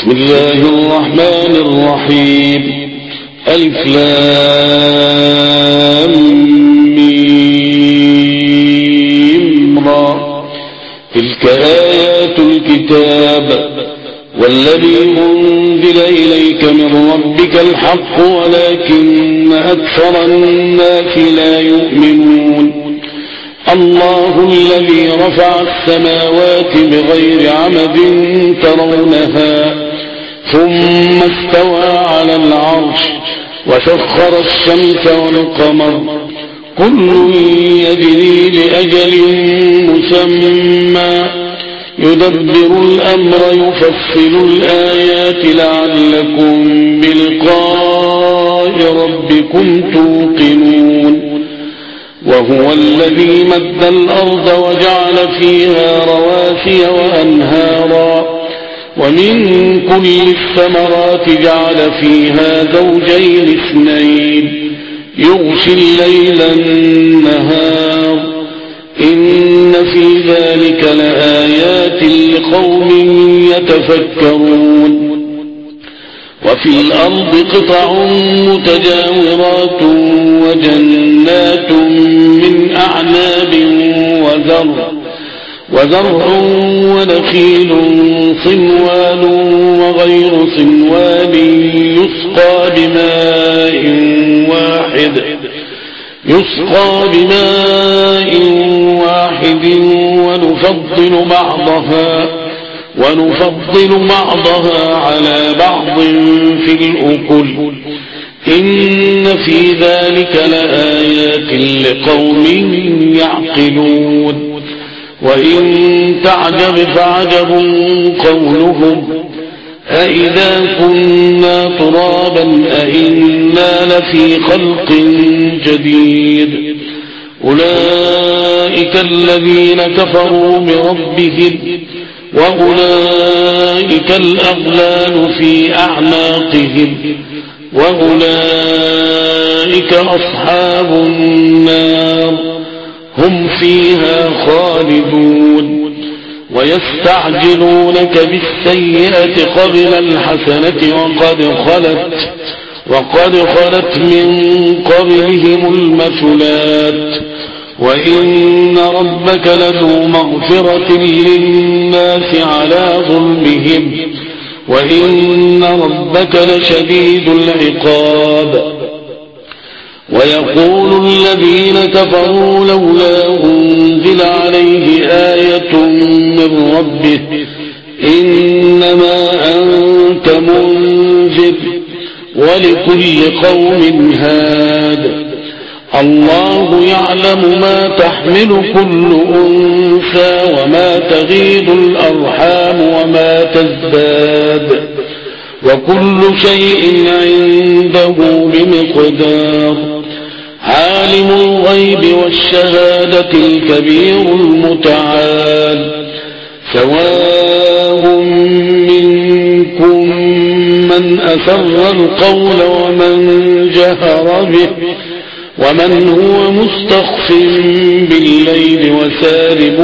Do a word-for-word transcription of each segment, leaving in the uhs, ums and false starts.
بسم الله الرحمن الرحيم. ألف لام ميم را. تلك آيات الكتاب والذي أنزل إليك من ربك الحق ولكن أكثر الناس لا يؤمنون. الله الذي رفع السماوات بغير عمد ترونها ثم استوى على العرش وسخر الشمس والقمر كل يجري لأجل مسمى يدبر الأمر يفصل الآيات لعلكم بلقاء ربكم توقنون. وهو الذي مد الأرض وجعل فيها رواسي وأنهارا ومن كل الثمرات جعل فيها زوجين اثنين يغشي الليل النهار إن في ذلك لآيات لقوم يتفكرون. وفي الأرض قطع متجاورات وجنات من أعناب وزرع وزرع ونخيل صنوان وغير صنوان يسقى بماء واحد يسقى بماء واحد ونفضل بعضها ونفضل بعضها على بعض في الأكل إن في ذلك لآيات لقوم يعقلون. وإن تعجب فعجب قولهم أإذا كنا ترابا أإنا لفي خلق جديد أولئك الذين كفروا بربهم وأولئك الأغلال في أعناقهم وأولئك أصحاب النار هم فيها خالدون. ويستعجلونك بالسيئة قبل الحسنة وقد خلت وقد خلت من قبلهم المثلات وإن ربك لذو مغفرة للناس على ظلمهم وإن ربك لشديد العقاب. ويقول الذين كفروا لولا أنزل عليه آية من ربه إنما أنت منذر ولكل قوم هاد الله يعلم ما تحمل كل أنثى وما تغيض الأرحام وما تزداد وكل شيء عنده بمقدار. عالم الغيب والشهادة الكبير المتعال سواء منكم من أسر القول ومن جهر به ومن هو مستخف بالليل وسارب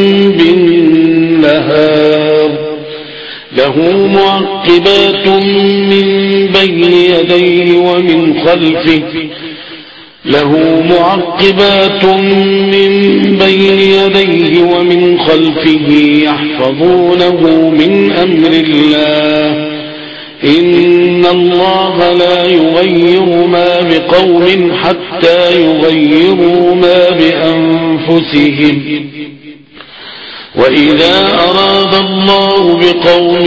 بالنهار له معقبات من بين يديه ومن خلفه له معقبات من بين يديه ومن خلفه يحفظونه من أمر الله إن الله لا يغير ما بقوم حتى يغيروا ما بأنفسهم وإذا أراد الله بقوم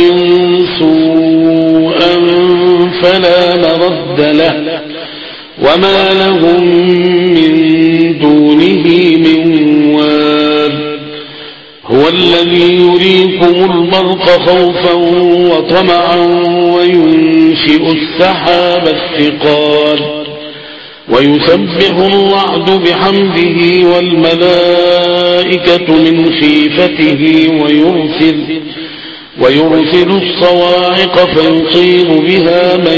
سوءا فلا مرد له وما لهم من دونه من وال. هو الذي يريكم البرق خوفا وطمعا وينشئ السحاب الثقال ويسبح الرعد بحمده والملائكة من خيفته ويرسل ويرسل الصواعق فيصيب بها من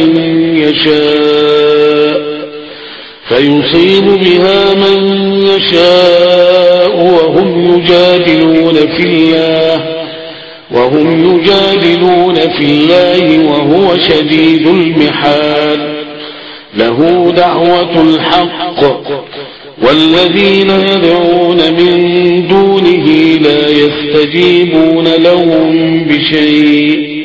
يشاء فيصيب بها من يشاء وهم يجادلون في الله وهم يجادلون في الله وهو شديد المحال له دعوة الحق والذين يدعون من دونه لا يستجيبون لهم بشيء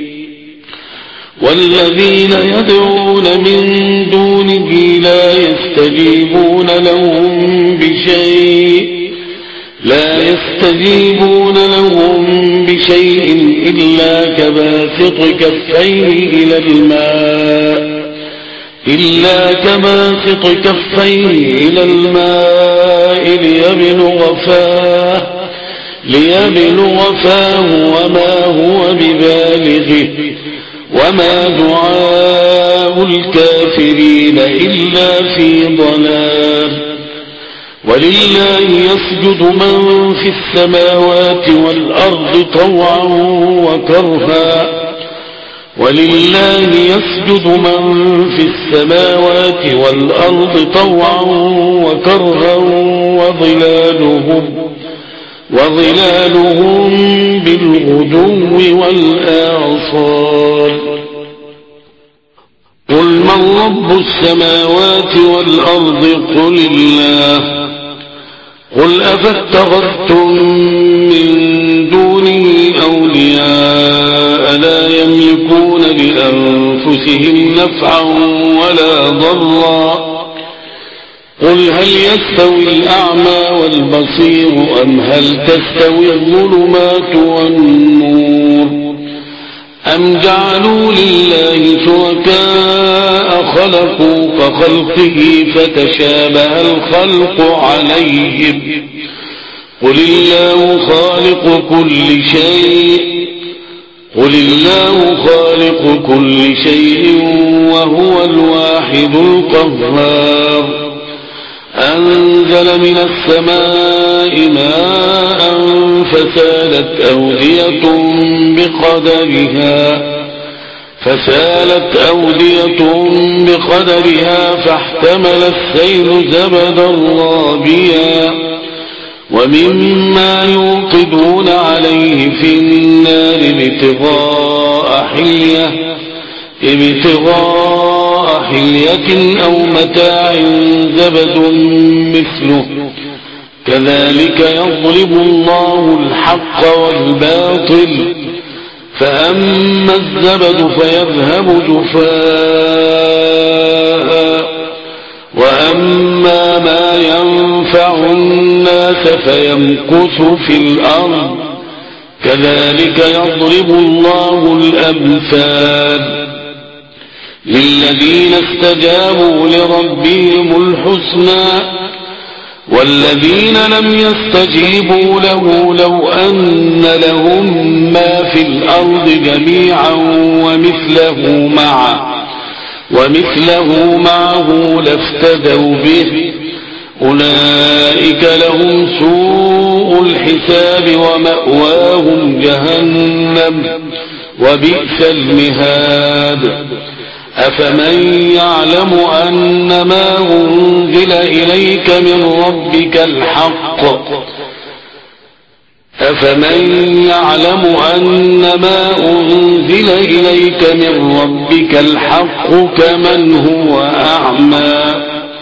والذين يدعون من دونه لا يستجيبون لهم بشيء لا يستجيبون لهم بشيء إلا كباسط كفيه إلى الماء إلا كباسط كفيه إلى الماء ليبلغ فاه ليبلغ فاه وما هو ببالغه وما دعاء الكافرين إلا في ضلال ولله يسجد من في السماوات والأرض طوعا وكرها ولله يسجد من في السماوات والأرض طوعا وكرها وظلالهم وظلالهم بالغدو والآصال قل من رب السماوات والأرض قل الله قل أفاتخذتم من دونه أولياء لا يملكون لأنفسهم نفعا ولا ضرا قل هل يستوي الأعمى والبصير أم هل تستوي الظلمات والنور أم جعلوا لله شركاء خلقوا كخلقه فتشابه الخلق عليهم قل الله خالق كل شيء قل الله خالق كل شيء وهو الواحد القهار أنزل من السماء ماء فسالت أودية بقدرها فسالت أودية بقدرها فاحتمل السيل زبدا رابيا ومما يوقدون عليه في النار ابتغاء حلية ابتغاء حلية أو متاع زبد مثله كذلك يضرب الله الحق والباطل فأما الزبد فيذهب جفاء وأما ما ينفع الناس فيمكث في الأرض كذلك يضرب الله الأمثال للذين استجابوا لربهم الحسنى والذين لم يستجيبوا له لو أن لهم ما في الأرض جميعا ومثله معه ومثله معه لافتدوا به أولئك لهم سوء الحساب ومأواهم جهنم وبئس المهاد أفمن يعلم أن ما أنزل إليك من ربك الحق أفمن يعلم أن ما أنزل إليك من ربك الحق كمن هو أعمى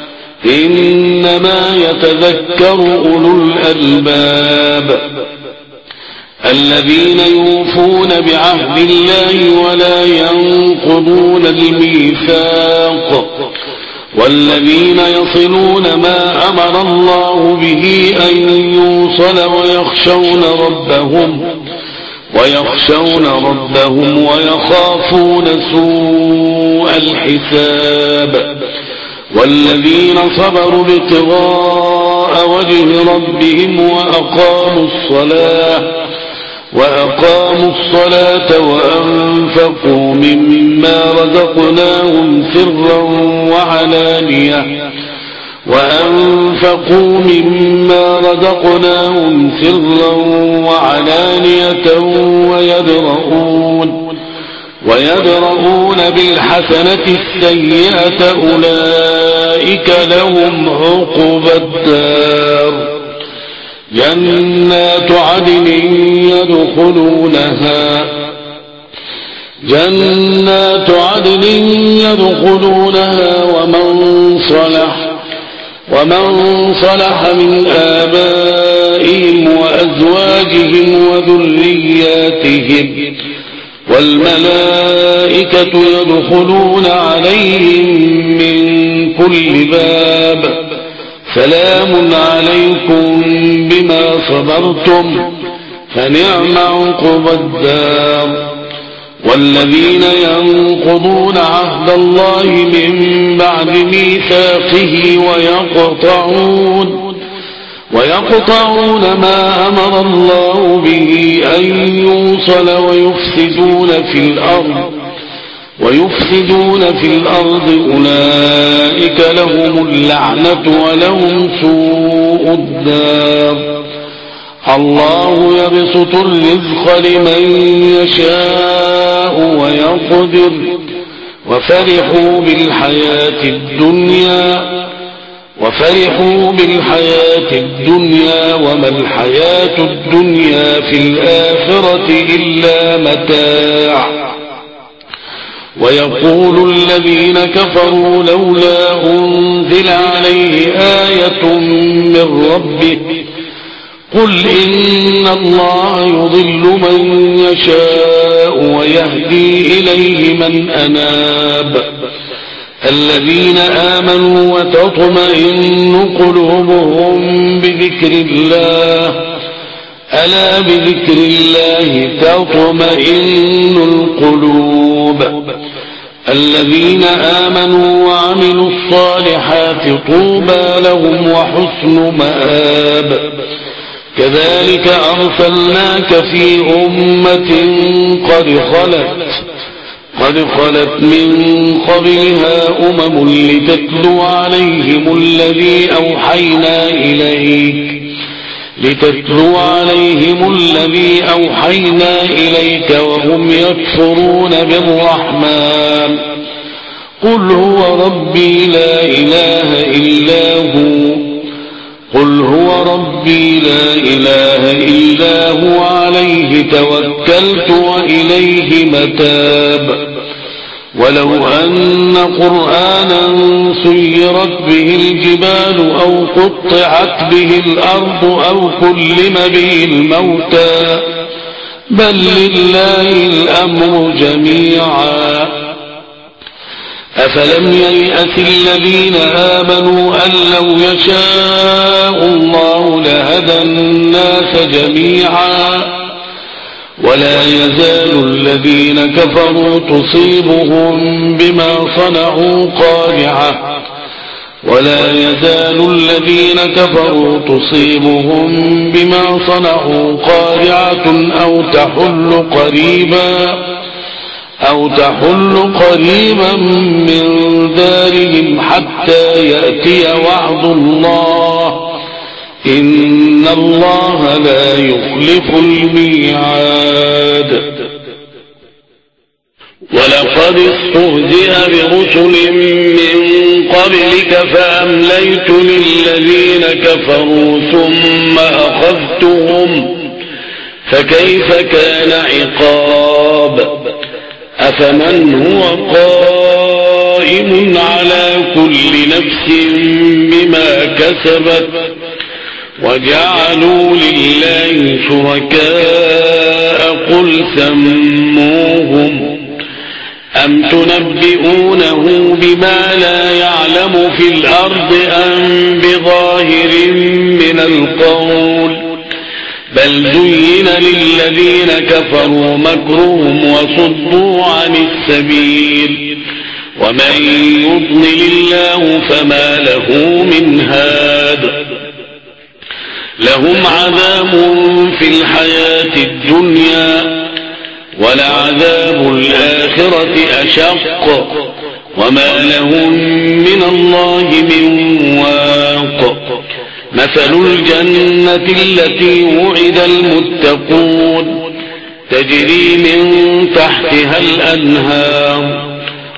إنما يتذكر أولو الألباب الذين يوفون بعهد الله ولا ينقضون الميثاق والذين يصلون ما أمر الله به أن يوصل ويخشون ربهم ويخشون ربهم ويخافون سوء الحساب والذين صبروا ابتغاء وجه ربهم وأقاموا الصلاة وأقاموا الصلاة وأنفقوا مما رزقناهم سرا وعلانية وأنفقوا مما رزقناهم سرا وعلانية ويدرؤون ويدرؤون بالحسنة السيئة أولئك لهم عقبى الدار جنات عدن يدخلونها جنات عدن يدخلونها ومن صلح ومن صلح من آبائهم وأزواجهم وذرياتهم والملائكة يدخلون عليهم من كل باب سلام عليكم بما صبرتم فنعم عقبى الدار. والذين ينقضون عهد الله من بعد ميثاقه ويقطعون ويقطعون ما أمر الله به أن يوصل ويفسدون في الأرض ويفسدون في الأرض أولئك لهم اللعنة ولهم سوء الدار. الله يبسط الرزق لمن يشاء ويقدر وفرحوا بالحياة الدنيا وفرحوا بالحياة الدنيا وما الحياة الدنيا في الآخرة إلا متاع. ويقول الذين كفروا لولا أنزل عليه آية من ربه قل إن الله يضل من يشاء ويهدي إليه من أناب. الذين آمنوا وتطمئن قلوبهم بذكر الله ألا بذكر الله تطمئن القلوب. الذين آمنوا وعملوا الصالحات طوبى لهم وحسن مآب. كذلك أرسلناك في أمة قد خلت قد خلت من قبلها أمم لتتلو عليهم الذي أوحينا إليك لتتلو عليهم الذي أوحينا إليك وهم يكفرون بالرحمن قل هو ربي لا إله إلا هو قل هو ربي لا إله إلا هو عليه توكلت وإليه متاب. ولو أن قرآنا سيرت به الجبال أو قطعت به الأرض أو كلم به الموتى بل لله الأمر جميعا. أفلم ييأس الذين آمنوا أن لو يشاء الله لهدى الناس جميعا ولا يزال الذين كفروا تصيبهم بما صنعوا قارعة ولا يزال الذين كفروا تصيبهم بما صنعوا قارعة أو تحل قريبا أو تحل قريبا من دارهم حتى يأتي وعد الله إن الله لا يخلف الميعاد. ولقد استهزئ برسل من قبلك فأمليت للذين كفروا ثم أخذتهم فكيف كان عقاب. أفمن هو قائم على كل نفس بما كسبت وجعلوا لله شركاء قل سموهم أم تنبئونه بما لا يعلم في الأرض أم بظاهر من القول بل زين للذين كفروا مكرهم وصدوا عن السبيل ومن يضلل الله فما له من هاد. لهم عذاب في الحياة الدنيا ولعذاب الآخرة أشق وما لهم من الله من واق. مثل الجنة التي وعد المتقون تجري من تحتها الأنهار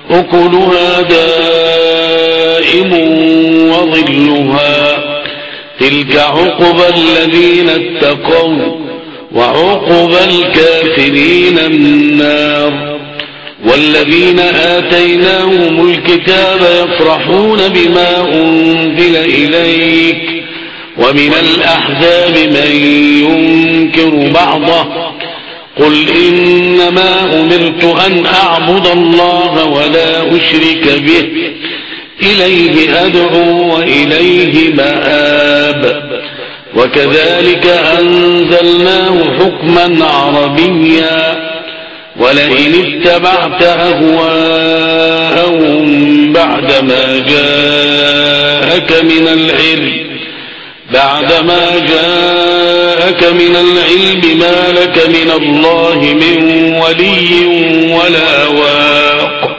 أكلها دائم وظلها تلك عقبى الذين اتقوا وعقبى الكافرين النار. والذين آتيناهم الكتاب يفرحون بما أنزل إليك ومن الأحزاب من ينكر بعضه قل إنما أمرت أن أعبد الله ولا أشرك به إليه أدعو وإليه مآب. وكذلك أنزلناه حكما عربيا ولئن اتبعت أهواءهم بعدما جاءك من العلم بعدما جاءك من العلم ما لك من الله من ولي ولا واق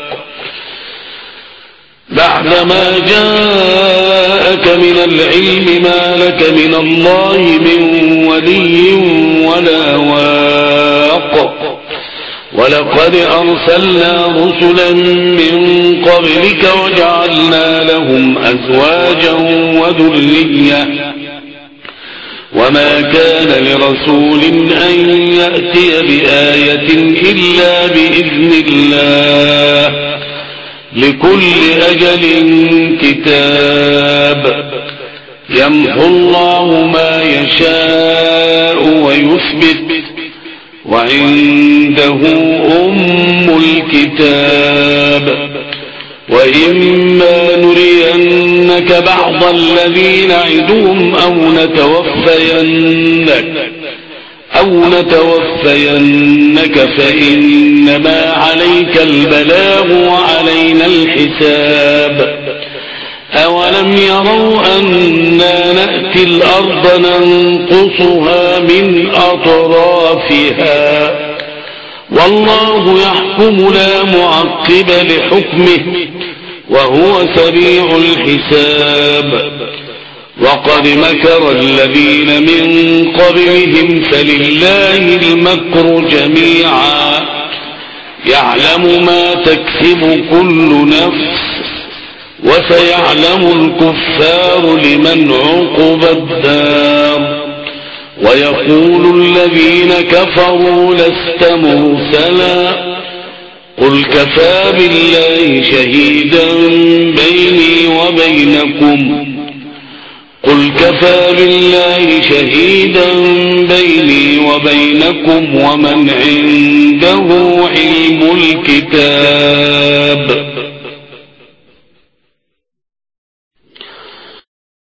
بعدما جاءك من العلم ما لك من الله من ولي ولا واق. ولقد أرسلنا رسلا من قبلك وجعلنا لهم أزواجا وذرية وما كان لرسول أن يأتي بآية إلا بإذن الله لكل أجل كتاب يمحو الله ما يشاء ويثبت وعنده أم الكتاب. وإما نرينك بعض الذي نعدهم أو نتوفينك أو نتوفينك فإنما عليك البلاغ وعلينا الحساب. أولم يروا أنا نأتي الأرض ننقصها من أطرافها والله يحكم لا معقب لحكمه وهو سريع الحساب. وقد مكر الذين من قبلهم فلله المكر جميعا يعلم ما تكسب كل نفس وسيعلم الكفار لمن عقبى الدار. ويقول الذين كفروا لست مرسلا قل كفى بالله شهيدا بيني وبينكم قل كفى بالله شهيدا بيني وبينكم ومن عنده علم الكتاب